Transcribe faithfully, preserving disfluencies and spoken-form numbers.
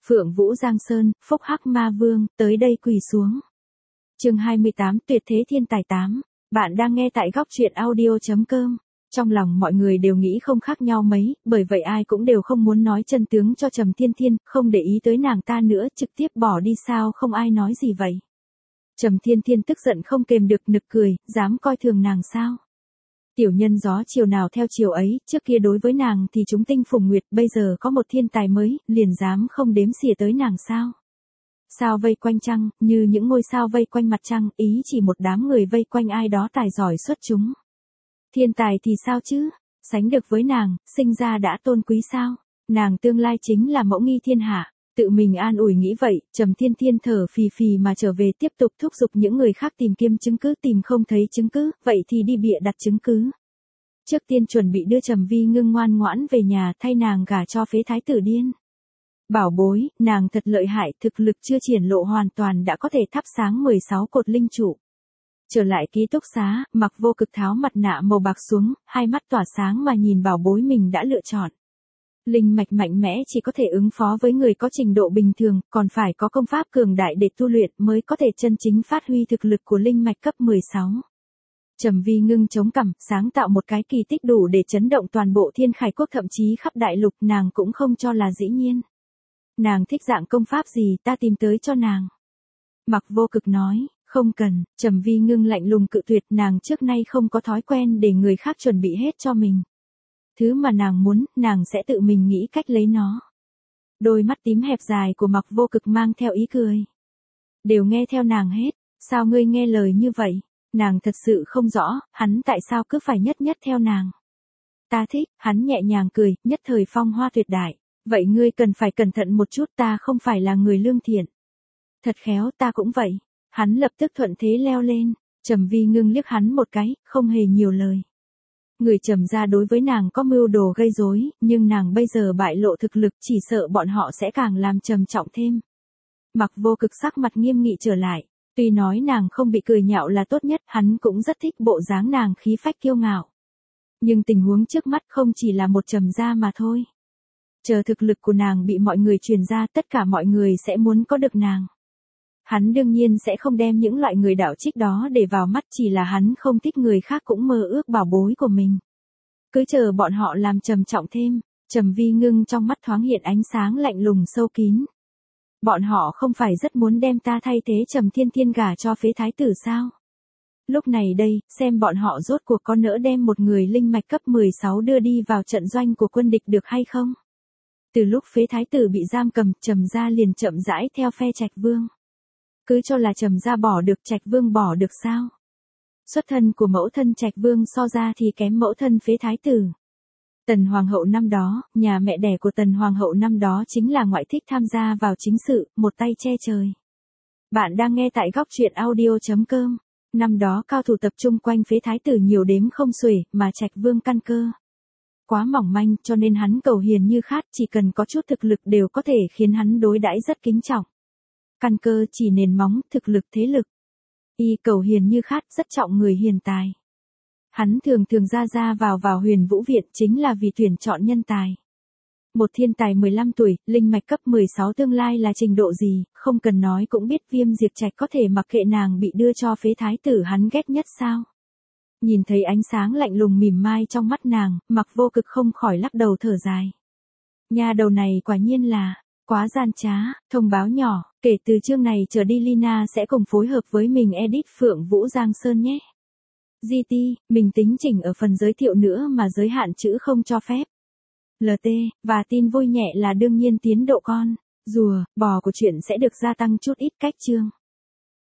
Phượng Vũ Giang Sơn, Phúc Hắc Ma Vương, tới đây quỳ xuống. Chương hai mươi tám, Tuyệt thế thiên tài tám. Bạn đang nghe tại góc truyện audio chấm com. Trong lòng mọi người đều nghĩ không khác nhau mấy, bởi vậy ai cũng đều không muốn nói chân tướng cho Trầm Thiên Thiên, không để ý tới nàng ta nữa, trực tiếp bỏ đi. Sao không ai nói gì vậy? Trầm Thiên Thiên tức giận không kềm được, nực cười, dám coi thường nàng sao? Tiểu nhân gió chiều nào theo chiều ấy, trước kia đối với nàng thì chúng tinh phùng nguyệt, bây giờ có một thiên tài mới, liền dám không đếm xỉa tới nàng sao? Sao vây quanh trăng, như những ngôi sao vây quanh mặt trăng, ý chỉ một đám người vây quanh ai đó tài giỏi xuất chúng. Thiên tài thì sao chứ? Sánh được với nàng, sinh ra đã tôn quý sao? Nàng tương lai chính là mẫu nghi thiên hạ. Tự mình an ủi nghĩ vậy, Trầm Thiên Thiên thở phì phì mà trở về, tiếp tục thúc giục những người khác tìm kiếm chứng cứ, tìm không thấy chứng cứ, vậy thì đi bịa đặt chứng cứ. Trước tiên chuẩn bị đưa Trầm Vi Ngưng ngoan ngoãn về nhà, thay nàng gả cho phế thái tử điên. Bảo bối, nàng thật lợi hại, thực lực chưa triển lộ hoàn toàn đã có thể thắp sáng mười sáu cột linh trụ. Trở lại ký túc xá, Mặc Vô Cực tháo mặt nạ màu bạc xuống, hai mắt tỏa sáng mà nhìn bảo bối mình đã lựa chọn. Linh mạch mạnh mẽ chỉ có thể ứng phó với người có trình độ bình thường, còn phải có công pháp cường đại để tu luyện mới có thể chân chính phát huy thực lực của linh mạch cấp mười sáu. Trầm Vi Ngưng chống cằm, sáng tạo một cái kỳ tích đủ để chấn động toàn bộ Thiên Khải quốc, thậm chí khắp đại lục, nàng cũng không cho là dĩ nhiên. Nàng thích dạng công pháp gì, ta tìm tới cho nàng. Mặc Vô Cực nói, không cần. Trầm Vi Ngưng lạnh lùng cự tuyệt, nàng trước nay không có thói quen để người khác chuẩn bị hết cho mình. Thứ mà nàng muốn, nàng sẽ tự mình nghĩ cách lấy nó. Đôi mắt tím hẹp dài của Mặc Vô Cực mang theo ý cười. Đều nghe theo nàng hết, sao ngươi nghe lời như vậy? Nàng thật sự không rõ, hắn tại sao cứ phải nhất nhất theo nàng. Ta thích, hắn nhẹ nhàng cười, nhất thời phong hoa tuyệt đại. Vậy ngươi cần phải cẩn thận một chút, ta không phải là người lương thiện. Thật khéo, ta cũng vậy. Hắn lập tức thuận thế leo lên. Trầm Vi Ngưng liếc hắn một cái, không hề nhiều lời. Người Trầm gia đối với nàng có mưu đồ gây rối, nhưng nàng bây giờ bại lộ thực lực, chỉ sợ bọn họ sẽ càng làm trầm trọng thêm. Mặc Vô Cực sắc mặt nghiêm nghị trở lại, tuy nói nàng không bị cười nhạo là tốt nhất, hắn cũng rất thích bộ dáng nàng khí phách kiêu ngạo. Nhưng tình huống trước mắt không chỉ là một Trầm gia mà thôi. Chờ thực lực của nàng bị mọi người truyền ra, tất cả mọi người sẽ muốn có được nàng. Hắn đương nhiên sẽ không đem những loại người đạo trích đó để vào mắt, chỉ là hắn không thích người khác cũng mơ ước bảo bối của mình. Cứ chờ bọn họ làm trầm trọng thêm. Trầm Vi Ngưng trong mắt thoáng hiện ánh sáng lạnh lùng sâu kín. Bọn họ không phải rất muốn đem ta thay thế Trầm Thiên Thiên gả cho phế thái tử sao? Lúc này đây, xem bọn họ rốt cuộc có nỡ đem một người linh mạch cấp mười sáu đưa đi vào trận doanh của quân địch được hay không? Từ lúc phế thái tử bị giam cầm, Trầm gia liền chậm rãi theo phe Trạch Vương. Cứ cho là Trầm gia bỏ được, Trạch Vương bỏ được sao? Xuất thân của mẫu thân Trạch Vương so ra thì kém mẫu thân phế thái tử. Tần Hoàng hậu năm đó, nhà mẹ đẻ của Tần Hoàng hậu năm đó chính là ngoại thích tham gia vào chính sự, một tay che trời. Bạn đang nghe tại góc truyện audio chấm com. Năm đó cao thủ tập trung quanh phế thái tử nhiều đếm không xuể, mà Trạch Vương căn cơ quá mỏng manh, cho nên hắn cầu hiền như khát, chỉ cần có chút thực lực đều có thể khiến hắn đối đãi rất kính trọng. Căn cơ chỉ nền móng, thực lực thế lực. Y cầu hiền như khát, rất trọng người hiền tài. Hắn thường thường ra ra vào vào Huyền Vũ Viện chính là vì tuyển chọn nhân tài. Một thiên tài mười lăm tuổi, linh mạch cấp mười sáu, tương lai là trình độ gì, không cần nói cũng biết. Viêm Diệt Trạch có thể mặc kệ nàng bị đưa cho phế thái tử hắn ghét nhất sao? Nhìn thấy ánh sáng lạnh lùng mỉm mai trong mắt nàng, Mặc Vô Cực không khỏi lắc đầu thở dài. Nhà đầu này quả nhiên là quá gian trá. Thông báo nhỏ, kể từ chương này trở đi Lina sẽ cùng phối hợp với mình edit Phượng Vũ Giang Sơn nhé. giê tê, mình tính chỉnh ở phần giới thiệu nữa mà giới hạn chữ không cho phép. lờ tê, và tin vui nhẹ là đương nhiên tiến độ con, rùa, bò của chuyện sẽ được gia tăng chút ít cách chương.